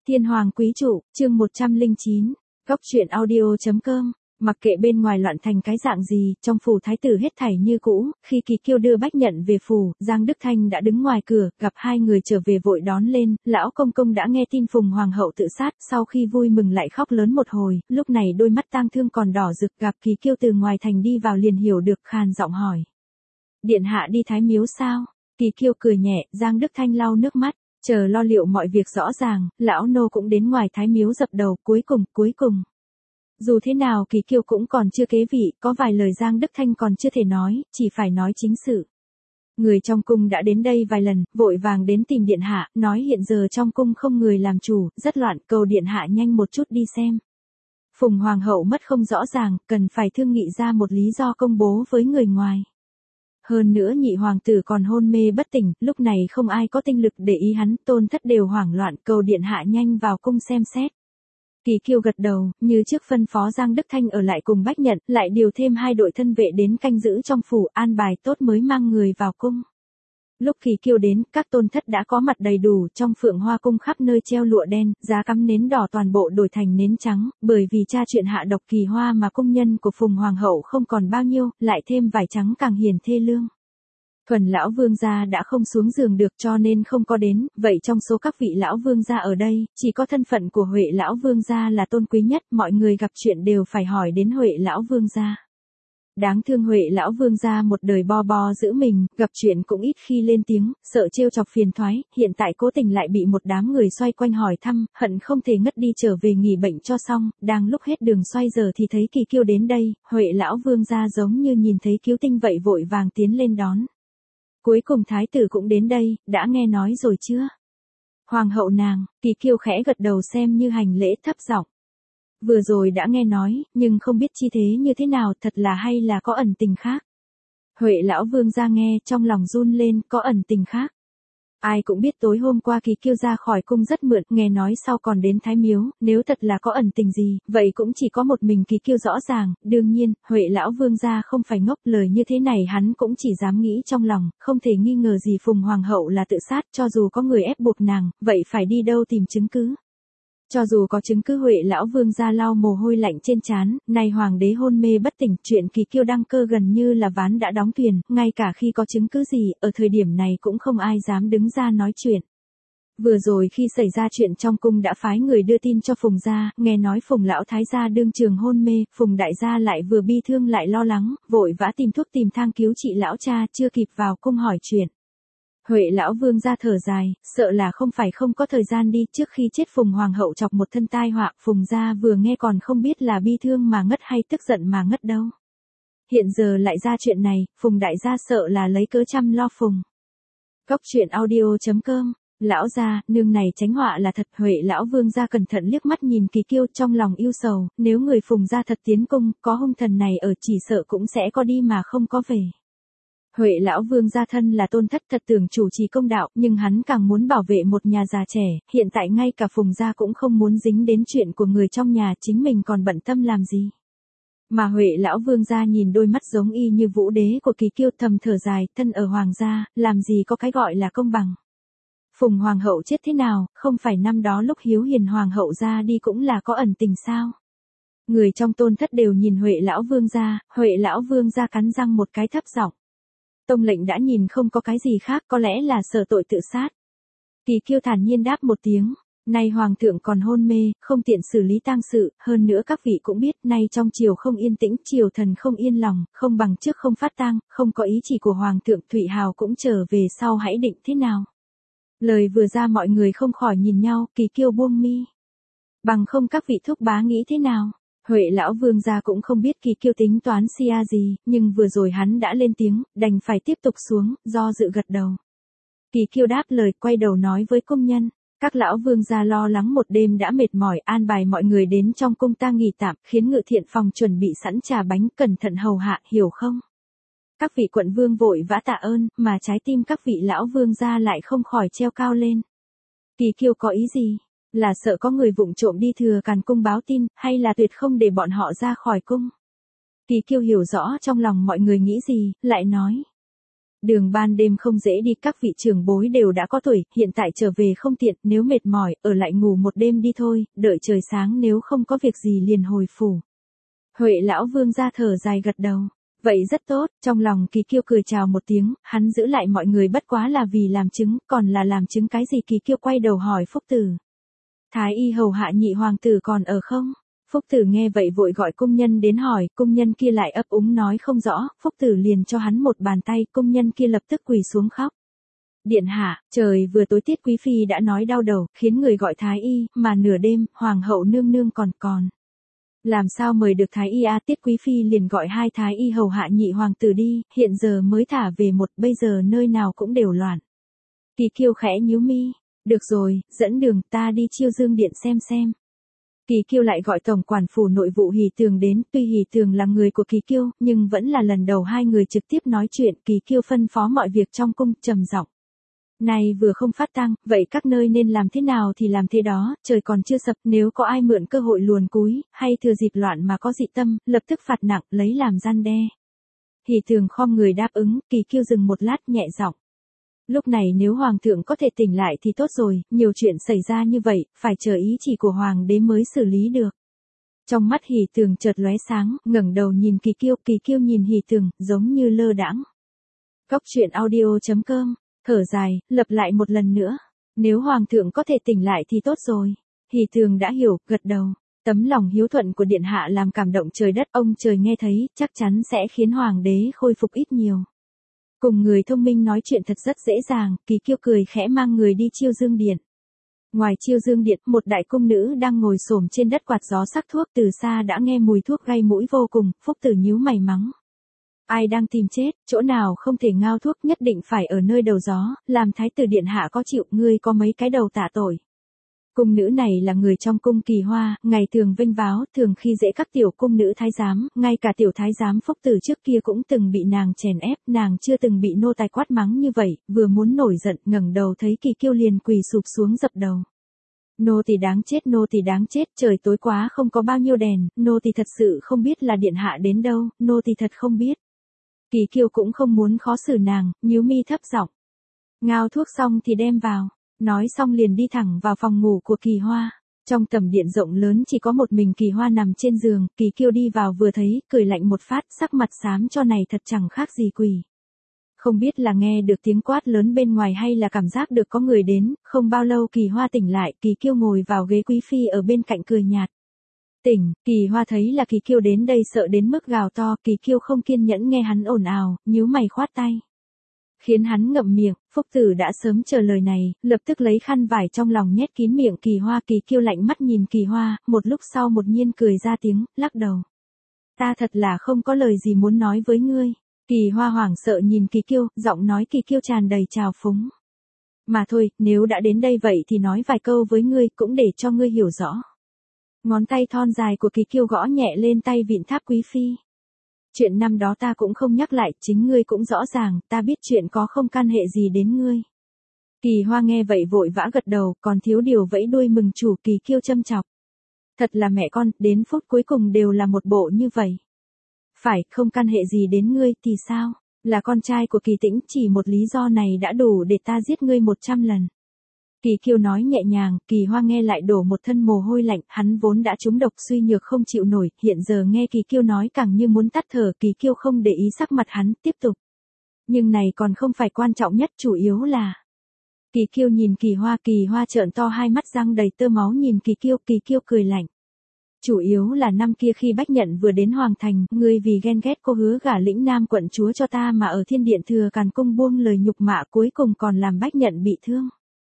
Thiên Hoàng Quý Trụ, chương 109, Góc truyện audio.com. Mặc kệ bên ngoài loạn thành cái dạng gì, trong phủ thái tử hết thảy như cũ, khi Kỳ Kiêu đưa bách nhận về phủ, Giang Đức Thanh đã đứng ngoài cửa, gặp hai người trở về vội đón lên, lão công công đã nghe tin Phùng Hoàng hậu tự sát, sau khi vui mừng lại khóc lớn một hồi, lúc này đôi mắt tang thương còn đỏ rực, gặp Kỳ Kiêu từ ngoài thành đi vào liền hiểu được, khàn giọng hỏi. Điện hạ đi Thái Miếu sao? Kỳ Kiêu cười nhẹ, Giang Đức Thanh lau nước mắt. Chờ lo liệu mọi việc rõ ràng, lão nô cũng đến ngoài Thái Miếu dập đầu, cuối cùng. Dù thế nào Kỳ Kiêu cũng còn chưa kế vị, có vài lời Giang Đức Thanh còn chưa thể nói, chỉ phải nói chính sự. Người trong cung đã đến đây vài lần, vội vàng đến tìm điện hạ, nói hiện giờ trong cung không người làm chủ, rất loạn, cầu điện hạ nhanh một chút đi xem. Phùng Hoàng hậu mất không rõ ràng, cần phải thương nghị ra một lý do công bố với người ngoài. Hơn nữa nhị hoàng tử còn hôn mê bất tỉnh, lúc này không ai có tinh lực để ý hắn, tôn thất đều hoảng loạn, cầu điện hạ nhanh vào cung xem xét. Kỳ Kiêu gật đầu, như trước phân phó Giang Đức Thanh ở lại cùng bách nhận, lại điều thêm 2 đội thân vệ đến canh giữ trong phủ, an bài tốt mới mang người vào cung. Lúc Kỳ Kiêu đến, các tôn thất đã có mặt đầy đủ, trong Phượng Hoa cung khắp nơi treo lụa đen, giá cắm nến đỏ toàn bộ đổi thành nến trắng, bởi vì cha chuyện hạ độc kỳ hoa mà cung nhân của Phùng Hoàng hậu không còn bao nhiêu, lại thêm vải trắng càng hiền thê lương. Thuần lão vương gia đã không xuống giường được cho nên không có đến, vậy trong số các vị lão vương gia ở đây, chỉ có thân phận của Huệ lão vương gia là tôn quý nhất, mọi người gặp chuyện đều phải hỏi đến Huệ lão vương gia. Đáng thương Huệ lão vương gia một đời bo giữ mình, gặp chuyện cũng ít khi lên tiếng, sợ trêu chọc phiền toái, hiện tại cố tình lại bị một đám người xoay quanh hỏi thăm, hận không thể ngất đi trở về nghỉ bệnh cho xong, đang lúc hết đường xoay giờ thì thấy Kỳ Kiêu đến đây, Huệ lão vương gia giống như nhìn thấy cứu tinh vậy vội vàng tiến lên đón. Cuối cùng thái tử cũng đến đây, đã nghe nói rồi chưa? Hoàng hậu nàng, Kỳ Kiêu khẽ gật đầu xem như hành lễ thấp giọng. Vừa rồi đã nghe nói, nhưng không biết chi thế như thế nào, thật là hay là có ẩn tình khác. Huệ lão vương ra nghe, trong lòng run lên, có ẩn tình khác. Ai cũng biết tối hôm qua Kỳ Kiêu ra khỏi cung rất mượn, nghe nói sau còn đến Thái Miếu, nếu thật là có ẩn tình gì, vậy cũng chỉ có một mình Kỳ Kiêu rõ ràng, đương nhiên, Huệ lão vương gia không phải ngốc, lời như thế này hắn cũng chỉ dám nghĩ trong lòng, không thể nghi ngờ gì Phùng Hoàng hậu là tự sát, cho dù có người ép buộc nàng, vậy phải đi đâu tìm chứng cứ. Cho dù có chứng cứ Huệ lão vương gia lau mồ hôi lạnh trên trán, nay hoàng đế hôn mê bất tỉnh, chuyện Kỳ Kiêu đăng cơ gần như là ván đã đóng thuyền, ngay cả khi có chứng cứ gì, ở thời điểm này cũng không ai dám đứng ra nói chuyện. Vừa rồi khi xảy ra chuyện trong cung đã phái người đưa tin cho Phùng gia, nghe nói Phùng lão thái gia đương trường hôn mê, Phùng đại gia lại vừa bi thương lại lo lắng, vội vã tìm thuốc tìm thang cứu trị lão cha, chưa kịp vào cung hỏi chuyện. Huệ lão vương gia thở dài, sợ là không phải không có thời gian đi, trước khi chết Phùng Hoàng hậu chọc một thân tai họa, Phùng gia vừa nghe còn không biết là bi thương mà ngất hay tức giận mà ngất đâu. Hiện giờ lại ra chuyện này, Phùng đại gia sợ là lấy cớ chăm lo Phùng. Góc truyện audio.com. Lão gia, nương này tránh họa là thật. Huệ lão vương gia cẩn thận liếc mắt nhìn Kỳ Kiêu, trong lòng yêu sầu, nếu người Phùng gia thật tiến cung, có hung thần này ở chỉ sợ cũng sẽ có đi mà không có về. Huệ lão vương gia thân là tôn thất, thật tưởng chủ trì công đạo, nhưng hắn càng muốn bảo vệ một nhà già trẻ, hiện tại ngay cả Phùng gia cũng không muốn dính đến chuyện của người trong nhà, chính mình còn bận tâm làm gì. Mà Huệ lão vương gia nhìn đôi mắt giống y như vũ đế của Kỳ Kiêu, thầm thở dài, thân ở hoàng gia, làm gì có cái gọi là công bằng. Phùng hoàng hậu chết thế nào, không phải năm đó lúc Hiếu Hiền hoàng hậu ra đi cũng là có ẩn tình sao? Người trong tôn thất đều nhìn Huệ lão vương gia cắn răng một cái thấp giọng. Tông lệnh đã nhìn không có cái gì khác, có lẽ là sợ tội tự sát. Kỳ Kiêu thản nhiên đáp một tiếng, nay hoàng thượng còn hôn mê, không tiện xử lý tang sự, hơn nữa các vị cũng biết, nay trong triều không yên tĩnh, triều thần không yên lòng, không bằng trước không phát tang, không có ý chỉ của hoàng thượng, Thụy Hào cũng trở về sau hãy định thế nào. Lời vừa ra mọi người không khỏi nhìn nhau, Kỳ Kiêu buông mi. Bằng không các vị thúc bá nghĩ thế nào? Huệ lão vương gia cũng không biết Kỳ Kiêu tính toán xia gì, nhưng vừa rồi hắn đã lên tiếng, đành phải tiếp tục xuống, do dự gật đầu. Kỳ Kiêu đáp lời, quay đầu nói với công nhân, các lão vương gia lo lắng một đêm đã mệt mỏi, an bài mọi người đến trong cung ta nghỉ tạm, khiến ngự thiện phòng chuẩn bị sẵn trà bánh, cẩn thận hầu hạ, hiểu không? Các vị quận vương vội vã tạ ơn, mà trái tim các vị lão vương gia lại không khỏi treo cao lên. Kỳ Kiêu có ý gì? Là sợ có người vụng trộm đi thừa càn cung báo tin, hay là tuyệt không để bọn họ ra khỏi cung? Kỳ Kiêu hiểu rõ trong lòng mọi người nghĩ gì, lại nói. Đường ban đêm không dễ đi, các vị trưởng bối đều đã có tuổi, hiện tại trở về không tiện, nếu mệt mỏi, ở lại ngủ một đêm đi thôi, đợi trời sáng nếu không có việc gì liền hồi phủ. Huệ lão vương ra thở dài gật đầu. Vậy rất tốt, trong lòng Kỳ Kiêu cười chào một tiếng, hắn giữ lại mọi người bất quá là vì làm chứng, còn là làm chứng cái gì? Kỳ Kiêu quay đầu hỏi Phúc Tử. Thái y hầu hạ nhị hoàng tử còn ở không? Phúc Tử nghe vậy vội gọi cung nhân đến hỏi, cung nhân kia lại ấp úng nói không rõ, Phúc Tử liền cho hắn một bàn tay, cung nhân kia lập tức quỳ xuống khóc. Điện hạ, trời vừa tối Tiết quý phi đã nói đau đầu, khiến người gọi thái y, mà nửa đêm, hoàng hậu nương nương còn. Làm sao mời được thái y a? Tiết quý phi liền gọi 2 thái y hầu hạ nhị hoàng tử đi, hiện giờ mới thả về một, bây giờ nơi nào cũng đều loạn. Kỳ Kiêu khẽ nhíu mi, được rồi, dẫn đường ta đi Chiêu Dương điện xem. Kỳ Kiêu lại gọi tổng quản phủ nội vụ Hỷ Tường đến, tuy Hỷ Tường là người của Kỳ Kiêu, nhưng vẫn là lần đầu hai người trực tiếp nói chuyện. Kỳ Kiêu phân phó mọi việc trong cung, trầm giọng. Này vừa không phát tang, vậy các nơi nên làm thế nào thì làm thế đó, trời còn chưa sập, nếu có ai mượn cơ hội luồn cúi, hay thừa dịp loạn mà có dị tâm, lập tức phạt nặng, lấy làm gian đe. Hỷ Tường khom người đáp ứng, Kỳ Kiêu dừng một lát nhẹ giọng. Lúc này nếu hoàng thượng có thể tỉnh lại thì tốt rồi, nhiều chuyện xảy ra như vậy, phải chờ ý chỉ của hoàng đế mới xử lý được. Trong mắt Hỷ Tường chợt lóe sáng, ngẩng đầu nhìn Kỳ Kiêu nhìn Hỷ Tường, giống như lơ đãng. Góc truyện audio.com, thở dài, lặp lại một lần nữa. Nếu hoàng thượng có thể tỉnh lại thì tốt rồi. Hỷ Tường đã hiểu, gật đầu. Tấm lòng hiếu thuận của điện hạ làm cảm động trời đất, ông trời nghe thấy, chắc chắn sẽ khiến hoàng đế khôi phục ít nhiều. Cùng người thông minh nói chuyện thật rất dễ dàng, Kỳ Kiêu cười khẽ mang người đi Chiêu Dương điện. Ngoài Chiêu Dương điện, một đại cung nữ đang ngồi xổm trên đất quạt gió sắc thuốc, từ xa đã nghe mùi thuốc gây mũi vô cùng. Phúc Tử nhíu mày mắng. Ai đang tìm chết, chỗ nào không thể ngao thuốc, nhất định phải ở nơi đầu gió, làm thái tử điện hạ có chịu, ngươi có mấy cái đầu tạ tội. Cung nữ này là người trong cung Kỳ Hoa, ngày thường vênh váo, thường khi dễ các tiểu cung nữ thái giám, ngay cả tiểu thái giám Phúc Tử trước kia cũng từng bị nàng chèn ép, nàng chưa từng bị nô tài quát mắng như vậy, vừa muốn nổi giận, ngẩng đầu thấy Kỳ Kiêu liền quỳ sụp xuống dập đầu. Nô tỳ đáng chết, trời tối quá không có bao nhiêu đèn, nô tỳ thật sự không biết là điện hạ đến đâu, nô tỳ thật không biết. Kỳ Kiêu cũng không muốn khó xử nàng, nhíu mi thấp giọng. Ngao thuốc xong thì đem vào. Nói xong liền đi thẳng vào phòng ngủ của Kỳ Hoa. Trong tầm điện rộng lớn chỉ có một mình Kỳ Hoa nằm trên giường, Kỳ Kiêu đi vào vừa thấy, cười lạnh một phát, sắc mặt xám cho này thật chẳng khác gì quỷ. Không biết là nghe được tiếng quát lớn bên ngoài hay là cảm giác được có người đến, không bao lâu Kỳ Hoa tỉnh lại, Kỳ Kiêu ngồi vào ghế quý phi ở bên cạnh cười nhạt. Tỉnh, Kỳ Hoa thấy là Kỳ Kiêu đến đây sợ đến mức gào to, Kỳ Kiêu không kiên nhẫn nghe hắn ồn ào, nhíu mày khoát tay. Khiến hắn ngậm miệng, Phúc Tử đã sớm chờ lời này, lập tức lấy khăn vải trong lòng nhét kín miệng Kỳ Hoa. Kỳ Kiêu lạnh mắt nhìn Kỳ Hoa, một lúc sau đột nhiên cười ra tiếng, lắc đầu. Ta thật là không có lời gì muốn nói với ngươi. Kỳ Hoa hoảng sợ nhìn Kỳ Kiêu, giọng nói Kỳ Kiêu tràn đầy trào phúng. Mà thôi, nếu đã đến đây vậy thì nói vài câu với ngươi, cũng để cho ngươi hiểu rõ. Ngón tay thon dài của Kỳ Kiêu gõ nhẹ lên tay vịn tháp quý phi. Chuyện năm đó ta cũng không nhắc lại, chính ngươi cũng rõ ràng, ta biết chuyện có không can hệ gì đến ngươi. Kỳ Hoa nghe vậy vội vã gật đầu, còn thiếu điều vẫy đuôi mừng chủ. Kỳ Kiêu châm chọc. Thật là mẹ con, đến phút cuối cùng đều là một bộ như vậy. Phải, không can hệ gì đến ngươi thì sao? Là con trai của Kỳ Tĩnh, chỉ một lý do này đã đủ để ta giết ngươi 100 lần. Kỳ Kiêu nói nhẹ nhàng, Kỳ Hoa nghe lại đổ một thân mồ hôi lạnh, hắn vốn đã trúng độc suy nhược không chịu nổi, hiện giờ nghe Kỳ Kiêu nói càng như muốn tắt thở. Kỳ Kiêu không để ý sắc mặt hắn, tiếp tục. Nhưng này còn không phải quan trọng nhất, chủ yếu là. Kỳ Kiêu nhìn Kỳ Hoa trợn to hai mắt răng đầy tơ máu nhìn Kỳ Kiêu cười lạnh. Chủ yếu là năm kia khi Bách Nhận vừa đến Hoàng Thành, ngươi vì ghen ghét cô hứa gả lĩnh Nam quận chúa cho ta mà ở Thiên Điện Thừa Càn Cung buông lời nhục mạ, cuối cùng còn làm Bách Nhận bị thương.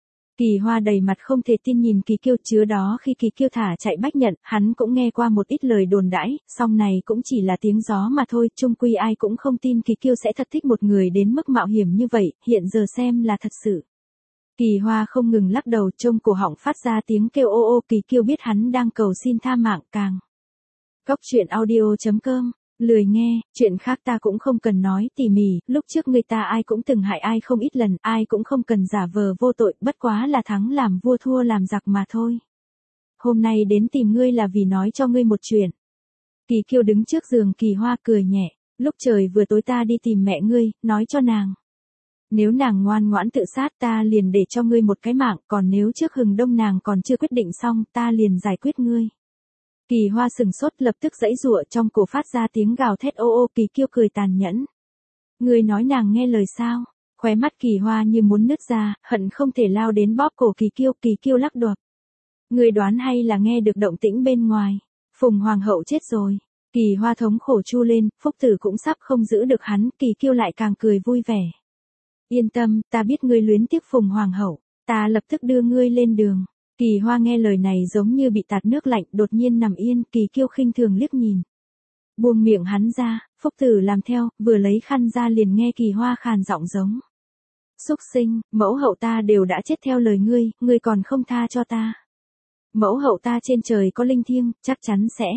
Kỳ Hoa đầy mặt không thể tin nhìn Kỳ Kiêu, chứa đó khi Kỳ Kiêu thả chạy Bách Nhận, hắn cũng nghe qua một ít lời đồn đãi, song này cũng chỉ là tiếng gió mà thôi, chung quy ai cũng không tin Kỳ Kiêu sẽ thật thích một người đến mức mạo hiểm như vậy, hiện giờ xem là thật sự. Kỳ Hoa không ngừng lắc đầu, trông cổ họng phát ra tiếng kêu ô ô. Kỳ Kiêu biết hắn đang cầu xin tha mạng càng. Góc truyện audio.com, lười nghe, chuyện khác ta cũng không cần nói tỉ mỉ, lúc trước người ta ai cũng từng hại ai không ít lần, ai cũng không cần giả vờ vô tội, bất quá là thắng làm vua thua làm giặc mà thôi. Hôm nay đến tìm ngươi là vì nói cho ngươi một chuyện. Kỳ Kiêu đứng trước giường Kỳ Hoa cười nhẹ, lúc trời vừa tối ta đi tìm mẹ ngươi, nói cho nàng. Nếu nàng ngoan ngoãn tự sát ta liền để cho ngươi một cái mạng, còn nếu trước hừng đông nàng còn chưa quyết định xong ta liền giải quyết ngươi. Kỳ Hoa sừng sốt lập tức giãy giụa trong cổ phát ra tiếng gào thét ô ô. Kỳ Kiêu cười tàn nhẫn. Ngươi nói nàng nghe lời sao? Khóe mắt Kỳ Hoa như muốn nứt ra, hận không thể lao đến bóp cổ Kỳ Kiêu. Kỳ Kiêu lắc đầu. Ngươi đoán hay là nghe được động tĩnh bên ngoài? Phùng Hoàng hậu chết rồi. Kỳ Hoa thống khổ chu lên, Phúc Tử cũng sắp không giữ được hắn. Kỳ Kiêu lại càng cười vui vẻ. Yên tâm, ta biết ngươi luyến tiếc Phùng Hoàng hậu, ta lập tức đưa ngươi lên đường. Kỳ Hoa nghe lời này giống như bị tạt nước lạnh, đột nhiên nằm yên. Kỳ Kiêu khinh thường liếc nhìn. Buông miệng hắn ra, Phúc Tử làm theo, vừa lấy khăn ra liền nghe Kỳ Hoa khàn giọng giống. Súc sinh, mẫu hậu ta đều đã chết theo lời ngươi, ngươi còn không tha cho ta. Mẫu hậu ta trên trời có linh thiêng, chắc chắn sẽ.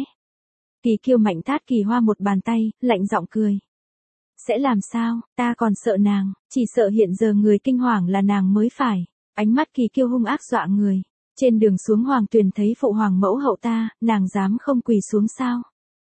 Kỳ Kiêu mạnh tát Kỳ Hoa một bàn tay, lạnh giọng cười. Sẽ làm sao, ta còn sợ nàng, chỉ sợ hiện giờ người kinh hoàng là nàng mới phải. Ánh mắt Kỳ Kiêu hung ác dọa người. Trên đường xuống Hoàng Tuyền thấy phụ hoàng mẫu hậu ta, nàng dám không quỳ xuống sao?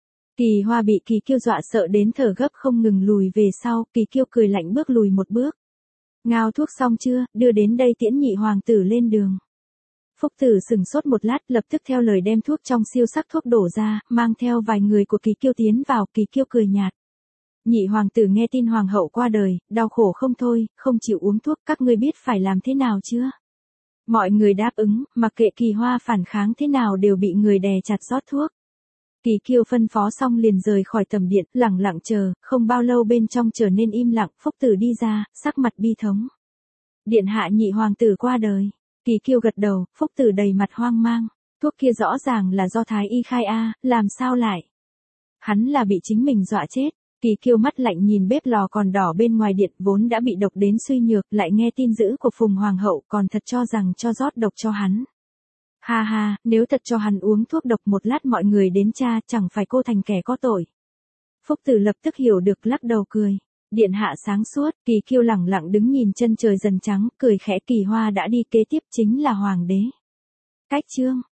Kỳ Hoa bị Kỳ Kiêu dọa sợ đến thở gấp không ngừng lùi về sau. Kỳ Kiêu cười lạnh bước lùi một bước. Ngao thuốc xong chưa, đưa đến đây tiễn nhị hoàng tử lên đường. Phúc Tử sừng sốt một lát, lập tức theo lời đem thuốc trong siêu sắc thuốc đổ ra, mang theo vài người của Kỳ Kiêu tiến vào. Kỳ Kiêu cười nhạt. Nhị hoàng tử nghe tin hoàng hậu qua đời, đau khổ không thôi, không chịu uống thuốc, các ngươi biết phải làm thế nào chưa? Mọi người đáp ứng, mặc kệ Kỳ Hoa phản kháng thế nào đều bị người đè chặt rót thuốc. Kỳ Kiêu phân phó xong liền rời khỏi tầm điện, lẳng lặng chờ, không bao lâu bên trong trở nên im lặng. Phúc Tử đi ra, sắc mặt bi thống. Điện hạ nhị hoàng tử qua đời. Kỳ Kiêu gật đầu, Phúc Tử đầy mặt hoang mang. Thuốc kia rõ ràng là do Thái y khai a, làm sao lại? Hắn là bị chính mình dọa chết. Kỳ Kiêu mắt lạnh nhìn bếp lò còn đỏ bên ngoài điện, vốn đã bị độc đến suy nhược, lại nghe tin dữ của Phùng Hoàng hậu, còn thật cho rằng cho rót độc cho hắn. Ha ha, nếu thật cho hắn uống thuốc độc một lát mọi người đến tra, chẳng phải cô thành kẻ có tội. Phúc Tử lập tức hiểu được, lắc đầu cười. Điện hạ sáng suốt. Kỳ Kiêu lẳng lặng đứng nhìn chân trời dần trắng, cười khẽ. Kỳ Hoa đã đi, kế tiếp chính là hoàng đế. Cách chương